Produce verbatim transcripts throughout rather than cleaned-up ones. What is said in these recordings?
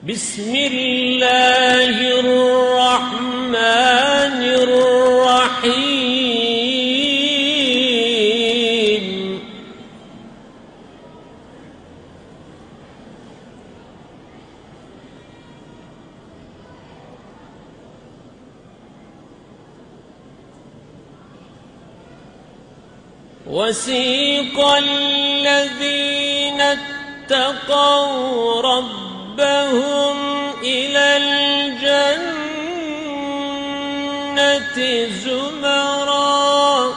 بسم الله الرحمن الرحيم وسيق الذين اتقوا ربهم إلى الجنة زمرا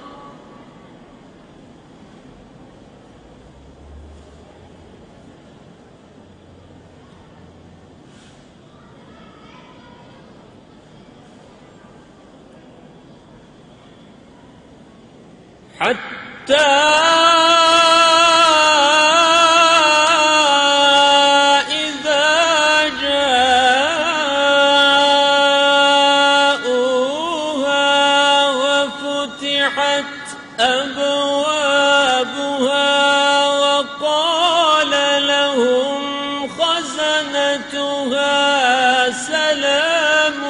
حتى أبوابها وقال لهم خزنتها سلام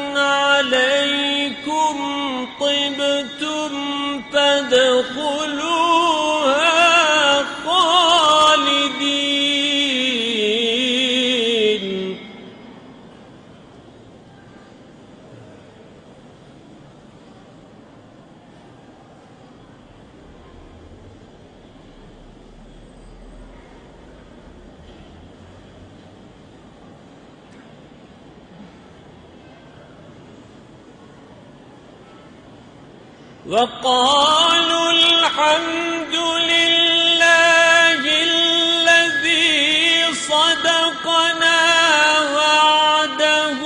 عليكم طبتم فادخلوها خالدين وقالوا الحمد لله الذي صدقنا وعده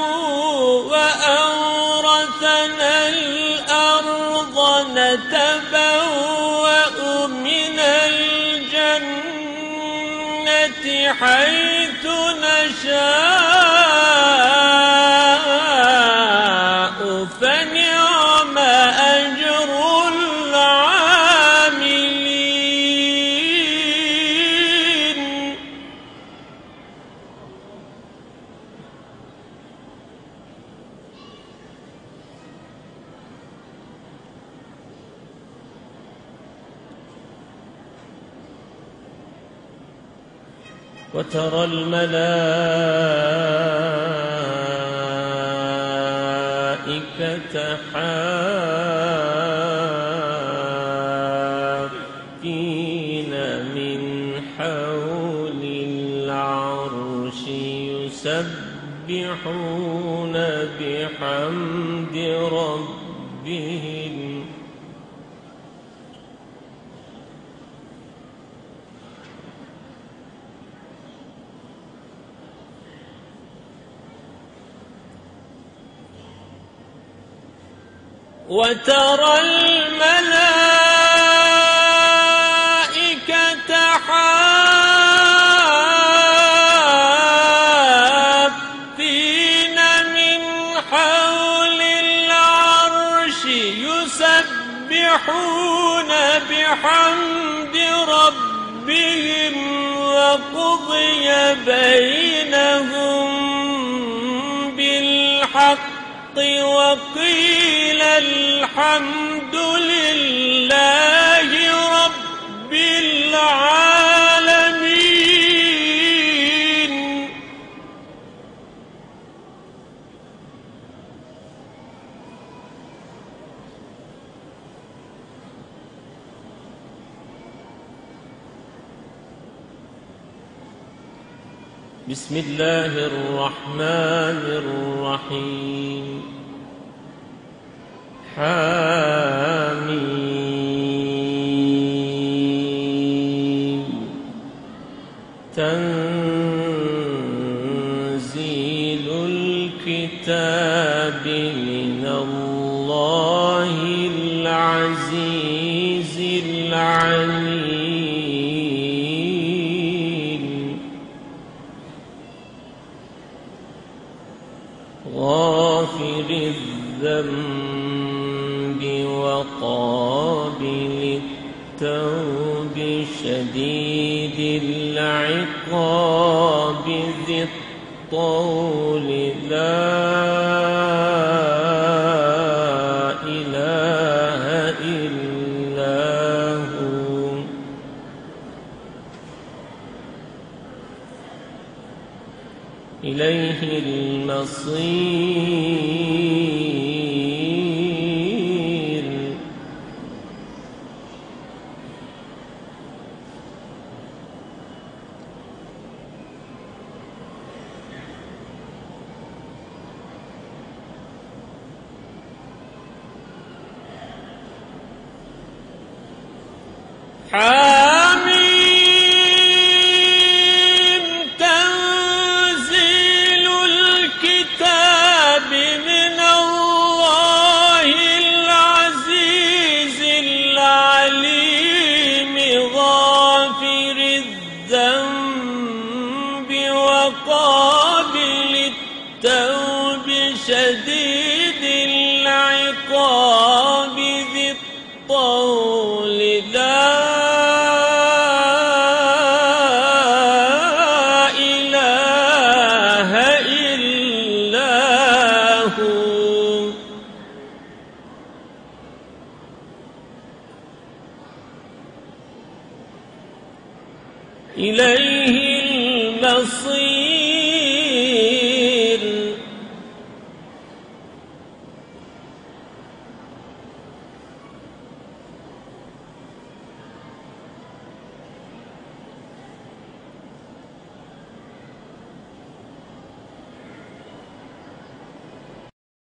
وأورثنا الأرض نتبوأ من الجنة حيث نشاء فنعم أجر العاملين وترى الملائكة حافين من حول العرش يسبحون بحمد ربهم وترى الملائكة حافين من حول العرش يسبحون بحمد ربهم وقضي بينهم بالحق وقيل الحمد لله رب العالمين بسم الله الرحمن الرحيم حميم تنزيل الكتاب من الله العزيز العليم غافر الذنب وقابل التوب شديد العقاب ذي الطول لا إله إلا هو إليه المصير حميم تنزيل الكتاب من الله العزيز العليم غافر الذنب وقابل التوب شديد العقاب ذي الطول لا إله إلا هو إليه المصير